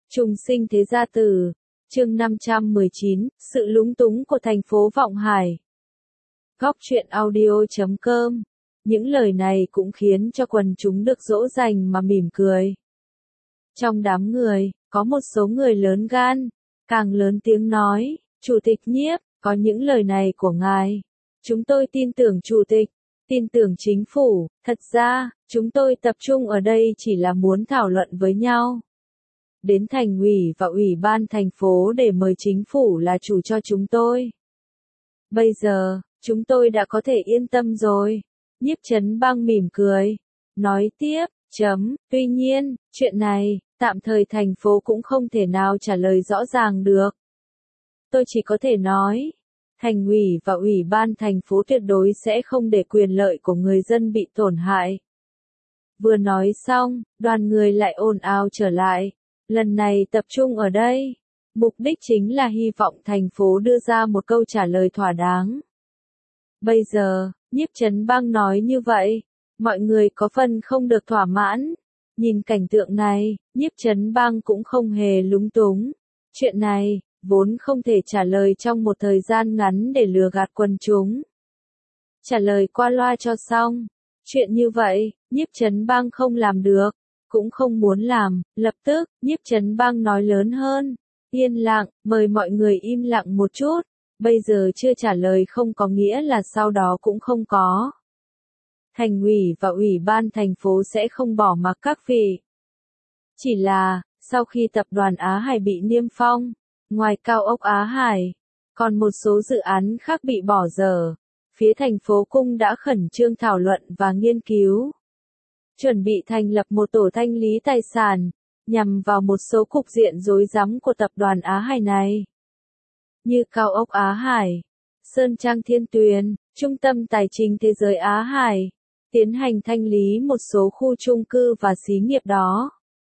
Trùng sinh thế gia tử, chương 519, sự lúng túng của thành phố Vọng Hải. Góc truyện audio.com. Những lời này cũng khiến cho quần chúng được dỗ dành mà mỉm cười. Trong đám người, có một số người lớn gan, càng lớn tiếng nói, Chủ tịch Nhiếp, có những lời này của ngài. Chúng tôi tin tưởng Chủ tịch, tin tưởng chính phủ, thật ra, chúng tôi tập trung ở đây chỉ là muốn thảo luận với nhau. Đến thành ủy và ủy ban thành phố để mời chính phủ là chủ cho chúng tôi. Bây giờ, chúng tôi đã có thể yên tâm rồi. Nhiếp Chấn Bang mỉm cười, nói tiếp, tuy nhiên, chuyện này, tạm thời thành phố cũng không thể nào trả lời rõ ràng được. Tôi chỉ có thể nói, thành ủy và ủy ban thành phố tuyệt đối sẽ không để quyền lợi của người dân bị tổn hại. Vừa nói xong, đoàn người lại ồn ào trở lại. Lần này tập trung ở đây, mục đích chính là hy vọng thành phố đưa ra một câu trả lời thỏa đáng. Bây giờ, Nhiếp Chấn Bang nói như vậy, mọi người có phần không được thỏa mãn. Nhìn cảnh tượng này, Nhiếp Chấn Bang cũng không hề lúng túng. Chuyện này, vốn không thể trả lời trong một thời gian ngắn để lừa gạt quần chúng. Trả lời qua loa cho xong. Chuyện như vậy, Nhiếp Chấn Bang không làm được. Cũng không muốn làm, lập tức, Nhiếp Chấn Bang nói lớn hơn. Yên lặng, mời mọi người im lặng một chút. Bây giờ chưa trả lời không có nghĩa là sau đó cũng không có. Thành ủy và ủy ban thành phố sẽ không bỏ mặc các vị. Chỉ là, sau khi tập đoàn Á Hải bị niêm phong, ngoài cao ốc Á Hải, còn một số dự án khác bị bỏ dở. Phía thành phố Cung đã khẩn trương thảo luận và nghiên cứu. Chuẩn bị thành lập một tổ thanh lý tài sản, nhằm vào một số cục diện rối rắm của tập đoàn Á Hải này. Như cao ốc Á Hải, Sơn Trang Thiên Tuyền, Trung tâm Tài chính Thế giới Á Hải, tiến hành thanh lý một số khu chung cư và xí nghiệp đó.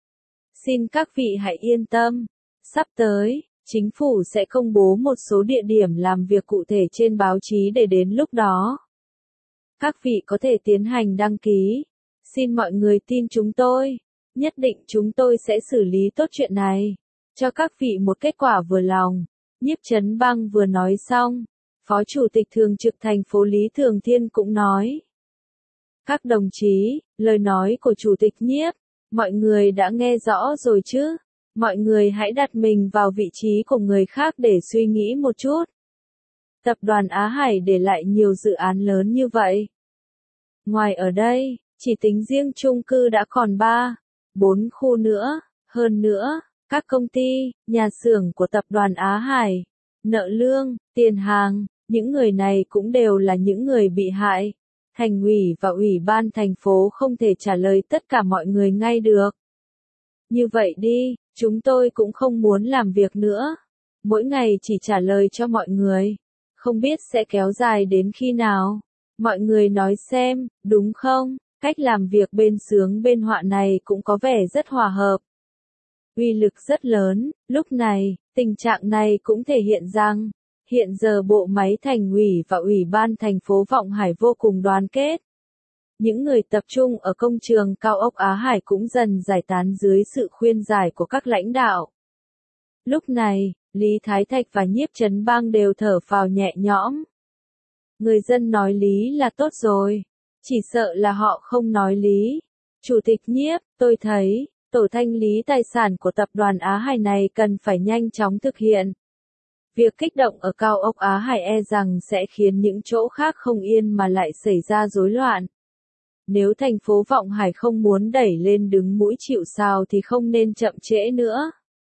Xin các vị hãy yên tâm, sắp tới, chính phủ sẽ công bố một số địa điểm làm việc cụ thể trên báo chí để đến lúc đó. Các vị có thể tiến hành đăng ký. Xin mọi người tin chúng tôi, nhất định chúng tôi sẽ xử lý tốt chuyện này, cho các vị một kết quả vừa lòng. Nhiếp Chấn Bang vừa nói xong, Phó Chủ tịch Thường trực thành phố Lý Thường Thiên cũng nói. Các đồng chí, lời nói của Chủ tịch Nhiếp, mọi người đã nghe rõ rồi chứ? Mọi người hãy đặt mình vào vị trí của người khác để suy nghĩ một chút. Tập đoàn Á Hải để lại nhiều dự án lớn như vậy. Ngoài ở đây, chỉ tính riêng chung cư đã còn 4 khu nữa, hơn nữa, các công ty, nhà xưởng của tập đoàn Á Hải, nợ lương, tiền hàng, những người này cũng đều là những người bị hại. Thành ủy và ủy ban thành phố không thể trả lời tất cả mọi người ngay được. Như vậy đi, chúng tôi cũng không muốn làm việc nữa. Mỗi ngày chỉ trả lời cho mọi người. Không biết sẽ kéo dài đến khi nào. Mọi người nói xem, đúng không? Cách làm việc bên sướng bên họa này cũng có vẻ rất hòa hợp. Uy lực rất lớn, lúc này, tình trạng này cũng thể hiện rằng, hiện giờ bộ máy thành ủy và ủy ban thành phố Vọng Hải vô cùng đoàn kết. Những người tập trung ở công trường cao ốc Á Hải cũng dần giải tán dưới sự khuyên giải của các lãnh đạo. Lúc này, Lý Thái Thạch và Nhiếp Chấn Bang đều thở phào nhẹ nhõm. Người dân nói lý là tốt rồi. Chỉ sợ là họ không nói lý. Chủ tịch Nhiếp, tôi thấy, tổ thanh lý tài sản của tập đoàn Á Hải này cần phải nhanh chóng thực hiện. Việc kích động ở cao ốc Á Hải e rằng sẽ khiến những chỗ khác không yên mà lại xảy ra rối loạn. Nếu thành phố Vọng Hải không muốn đẩy lên đứng mũi chịu sào thì không nên chậm trễ nữa.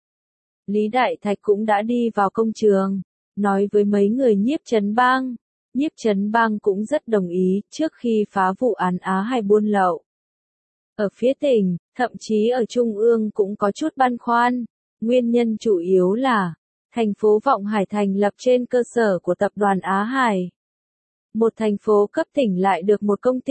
Lý Đại Thạch cũng đã đi vào công trường, nói với mấy người Nhiếp Chấn Bang. Nhiếp Chấn Bang cũng rất đồng ý trước khi phá vụ án Á Hải buôn lậu. Ở phía tỉnh, thậm chí ở Trung ương cũng có chút băn khoăn. Nguyên nhân chủ yếu là, thành phố Vọng Hải thành lập trên cơ sở của tập đoàn Á Hải. Một thành phố cấp tỉnh lại được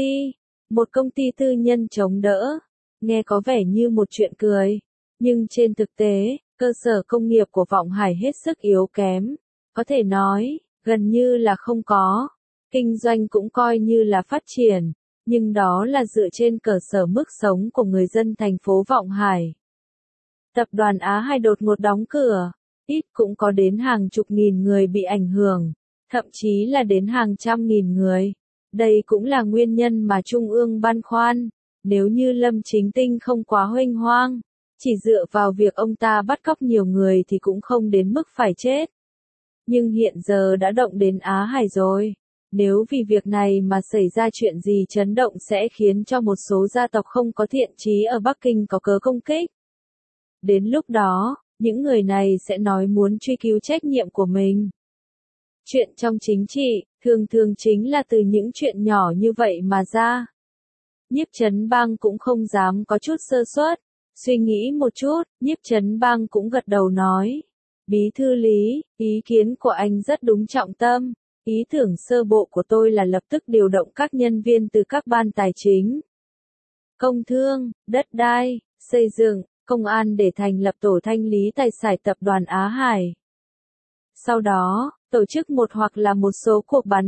một công ty tư nhân chống đỡ. Nghe có vẻ như một chuyện cười. Nhưng trên thực tế, cơ sở công nghiệp của Vọng Hải hết sức yếu kém. Có thể nói, gần như là không có. Kinh doanh cũng coi như là phát triển, nhưng đó là dựa trên cơ sở mức sống của người dân thành phố Vọng Hải. Tập đoàn Á Hải đột ngột đóng cửa, ít cũng có đến hàng chục nghìn người bị ảnh hưởng, thậm chí là đến hàng trăm nghìn người. Đây cũng là nguyên nhân mà Trung ương băn khoăn, nếu như Lâm Chính Tinh không quá huênh hoang, chỉ dựa vào việc ông ta bắt cóc nhiều người thì cũng không đến mức phải chết. Nhưng hiện giờ đã động đến Á Hải rồi. Nếu vì việc này mà xảy ra chuyện gì chấn động sẽ khiến cho một số gia tộc không có thiện chí ở Bắc Kinh có cớ công kích. Đến lúc đó, những người này sẽ nói muốn truy cứu trách nhiệm của mình. Chuyện trong chính trị, thường thường chính là từ những chuyện nhỏ như vậy mà ra. Nhiếp Chấn Bang cũng không dám có chút sơ suất, suy nghĩ một chút, Nhiếp Chấn Bang cũng gật đầu nói. Bí thư Lý, ý kiến của anh rất đúng trọng tâm. Ý tưởng sơ bộ của tôi là lập tức điều động các nhân viên từ các ban tài chính, công thương, đất đai, xây dựng, công an để thành lập tổ thanh lý tài sản tập đoàn Á Hải. Sau đó, tổ chức một hoặc là một số cuộc bán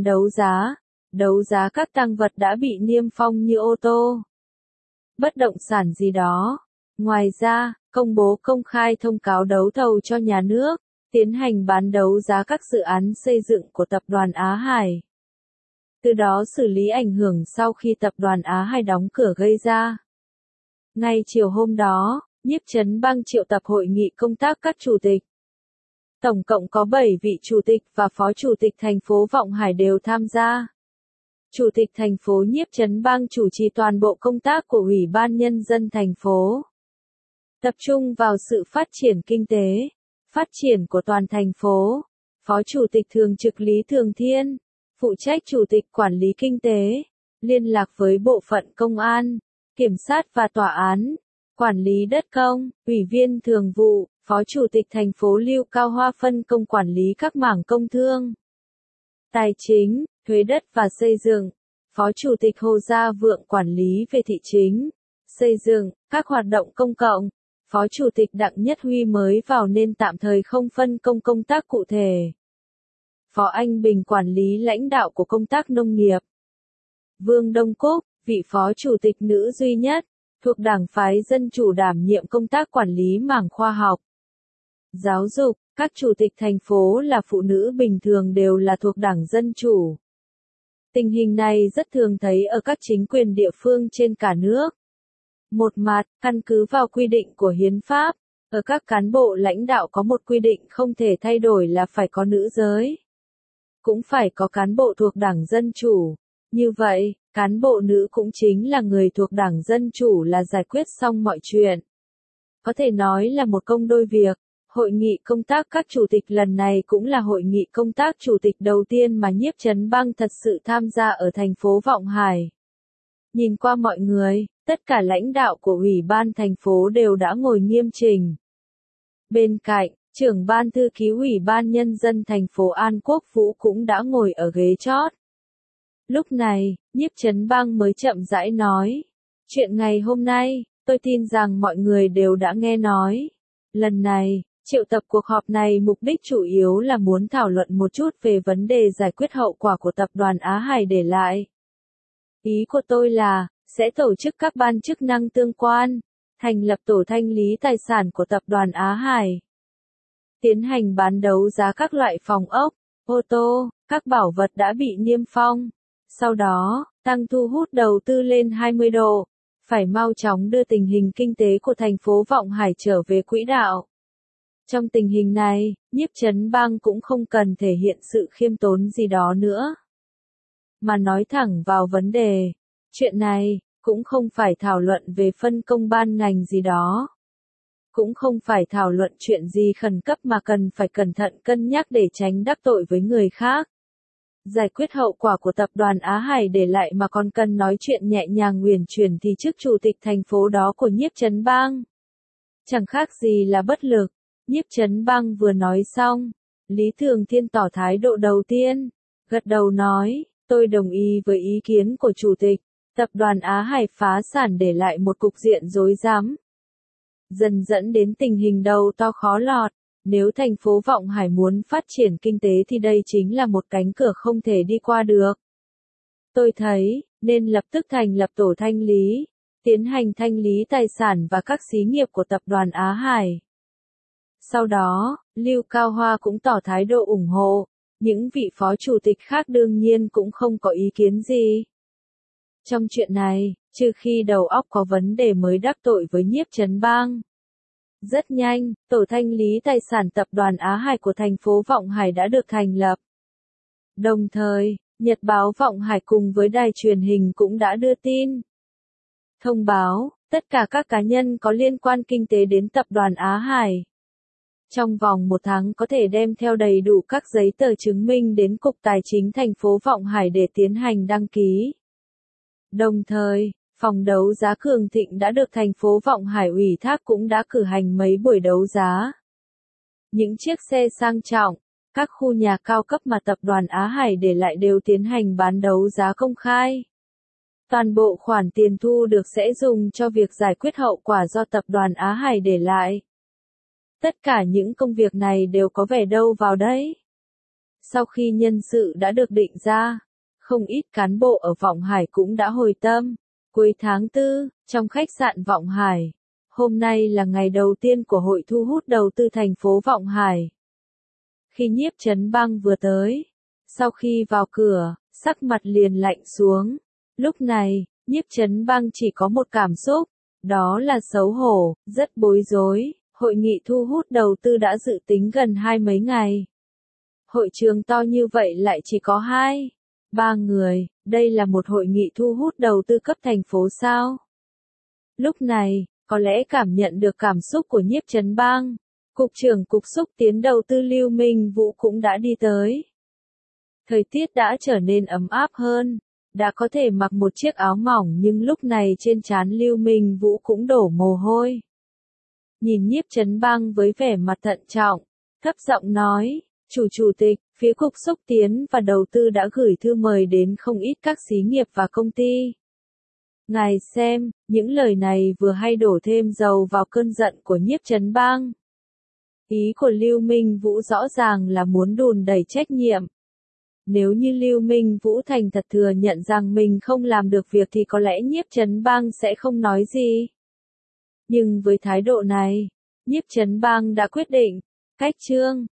đấu giá các tang vật đã bị niêm phong như ô tô, bất động sản gì đó. Ngoài ra, công bố công khai thông cáo đấu thầu cho nhà nước, tiến hành bán đấu giá các dự án xây dựng của tập đoàn Á Hải. Từ đó xử lý ảnh hưởng sau khi tập đoàn Á Hải đóng cửa gây ra. Ngay chiều hôm đó, Nhiếp Chấn Bang triệu tập hội nghị công tác các chủ tịch. Tổng cộng có 7 vị chủ tịch và phó chủ tịch thành phố Vọng Hải đều tham gia. Chủ tịch thành phố Nhiếp Chấn Bang chủ trì toàn bộ công tác của Ủy ban Nhân dân thành phố. Tập trung vào sự phát triển kinh tế, phát triển của toàn thành phố. Phó Chủ tịch Thường trực Lý Thường Thiên, phụ trách Chủ tịch Quản lý Kinh tế, liên lạc với Bộ phận Công an, Kiểm sát và Tòa án, Quản lý Đất công, Ủy viên Thường vụ, Phó Chủ tịch thành phố Lưu Cao Hoa phân công quản lý các mảng công thương, tài chính, thuế đất và xây dựng. Phó Chủ tịch Hồ Gia Vượng quản lý về thị chính, xây dựng, các hoạt động công cộng. Phó Chủ tịch Đặng Nhất Huy mới vào nên tạm thời không phân công công tác cụ thể. Phó Anh Bình quản lý lãnh đạo của công tác nông nghiệp. Vương Đông Cúc, vị Phó Chủ tịch nữ duy nhất, thuộc đảng phái Dân Chủ đảm nhiệm công tác quản lý mảng khoa học, giáo dục. Các chủ tịch thành phố là phụ nữ bình thường đều là thuộc đảng Dân Chủ. Tình hình này rất thường thấy ở các chính quyền địa phương trên cả nước. Một mặt, căn cứ vào quy định của hiến pháp, ở các cán bộ lãnh đạo có một quy định không thể thay đổi là phải có nữ giới. Cũng phải có cán bộ thuộc Đảng Dân Chủ. Như vậy, cán bộ nữ cũng chính là người thuộc Đảng Dân Chủ là giải quyết xong mọi chuyện. Có thể nói là một công đôi việc. Hội nghị công tác các chủ tịch lần này cũng là hội nghị công tác chủ tịch đầu tiên mà Nhiếp Chấn Bang thật sự tham gia ở thành phố Vọng Hải. Nhìn qua mọi người, tất cả lãnh đạo của Ủy ban thành phố đều đã ngồi nghiêm chỉnh. Bên cạnh, trưởng ban thư ký Ủy ban Nhân dân thành phố An Quốc Vũ cũng đã ngồi ở ghế chót. Lúc này, Nhiếp Chấn Bang mới chậm rãi nói. Chuyện ngày hôm nay, tôi tin rằng mọi người đều đã nghe nói. Lần này, triệu tập cuộc họp này mục đích chủ yếu là muốn thảo luận một chút về vấn đề giải quyết hậu quả của tập đoàn Á Hải để lại. Ý của tôi là, sẽ tổ chức các ban chức năng tương quan, thành lập tổ thanh lý tài sản của tập đoàn Á Hải. Tiến hành bán đấu giá các loại phòng ốc, ô tô, các bảo vật đã bị niêm phong. Sau đó, tăng thu hút đầu tư lên 20 độ. Phải mau chóng đưa tình hình kinh tế của thành phố Vọng Hải trở về quỹ đạo. Trong tình hình này, Nhiếp Chấn Bang cũng không cần thể hiện sự khiêm tốn gì đó nữa. Mà nói thẳng vào vấn đề. Chuyện này, cũng không phải thảo luận về phân công ban ngành gì đó. Cũng không phải thảo luận chuyện gì khẩn cấp mà cần phải cẩn thận cân nhắc để tránh đắc tội với người khác. Giải quyết hậu quả của tập đoàn Á Hải để lại mà còn cần nói chuyện nhẹ nhàng uyển chuyển thì chức chủ tịch thành phố đó của Nhiếp Chấn Bang. Chẳng khác gì là bất lực. Nhiếp Chấn Bang vừa nói xong, Lý Thường Thiên tỏ thái độ đầu tiên, gật đầu nói, tôi đồng ý với ý kiến của chủ tịch, tập đoàn Á Hải phá sản để lại một cục diện rối rắm. Dần dẫn đến tình hình đầu to khó lọt, nếu thành phố Vọng Hải muốn phát triển kinh tế thì đây chính là một cánh cửa không thể đi qua được. Tôi thấy, nên lập tức thành lập tổ thanh lý, tiến hành thanh lý tài sản và các xí nghiệp của tập đoàn Á Hải. Sau đó, Lưu Cao Hoa cũng tỏ thái độ ủng hộ, những vị phó chủ tịch khác đương nhiên cũng không có ý kiến gì. Trong chuyện này, trừ khi đầu óc có vấn đề mới đắc tội với Nhiếp Chấn Bang. Rất nhanh, tổ thanh lý tài sản tập đoàn Á Hải của thành phố Vọng Hải đã được thành lập. Đồng thời, Nhật báo Vọng Hải cùng với đài truyền hình cũng đã đưa tin. Thông báo, tất cả các cá nhân có liên quan kinh tế đến tập đoàn Á Hải. Trong vòng 1 tháng có thể đem theo đầy đủ các giấy tờ chứng minh đến Cục Tài chính thành phố Vọng Hải để tiến hành đăng ký. Đồng thời, phòng đấu giá Cường Thịnh đã được thành phố Vọng Hải ủy thác cũng đã cử hành mấy buổi đấu giá. Những chiếc xe sang trọng, các khu nhà cao cấp mà tập đoàn Á Hải để lại đều tiến hành bán đấu giá công khai. Toàn bộ khoản tiền thu được sẽ dùng cho việc giải quyết hậu quả do tập đoàn Á Hải để lại. Tất cả những công việc này đều có vẻ đâu vào đấy. Sau khi nhân sự đã được định ra, không ít cán bộ ở Vọng Hải cũng đã hồi tâm. Cuối tháng 4, trong khách sạn Vọng Hải, hôm nay là ngày đầu tiên của hội thu hút đầu tư thành phố Vọng Hải. Khi Nhiếp Chấn Bang vừa tới, sau khi vào cửa, sắc mặt liền lạnh xuống. Lúc này, Nhiếp Chấn Bang chỉ có một cảm xúc, đó là xấu hổ, rất bối rối. Hội nghị thu hút đầu tư đã dự tính gần 20 ngày. Hội trường to như vậy lại chỉ có 2-3 người, đây là một hội nghị thu hút đầu tư cấp thành phố sao? Lúc này, có lẽ cảm nhận được cảm xúc của Nhiếp Chấn Bang, Cục trưởng Cục Xúc Tiến Đầu tư Lưu Minh Vũ cũng đã đi tới. Thời tiết đã trở nên ấm áp hơn, đã có thể mặc một chiếc áo mỏng nhưng lúc này trên trán Lưu Minh Vũ cũng đổ mồ hôi. Nhìn Nhiếp Chấn Bang với vẻ mặt thận trọng, thấp giọng nói, chủ tịch, phía Cục Xúc Tiến và Đầu tư đã gửi thư mời đến không ít các xí nghiệp và công ty. Ngài xem, những lời này vừa hay đổ thêm dầu vào cơn giận của Nhiếp Chấn Bang. Ý của Lưu Minh Vũ rõ ràng là muốn đùn đẩy trách nhiệm. Nếu như Lưu Minh Vũ thành thật thừa nhận rằng mình không làm được việc thì có lẽ Nhiếp Chấn Bang sẽ không nói gì. Nhưng với thái độ này, Nhiếp Chấn Bang đã quyết định, cách chương.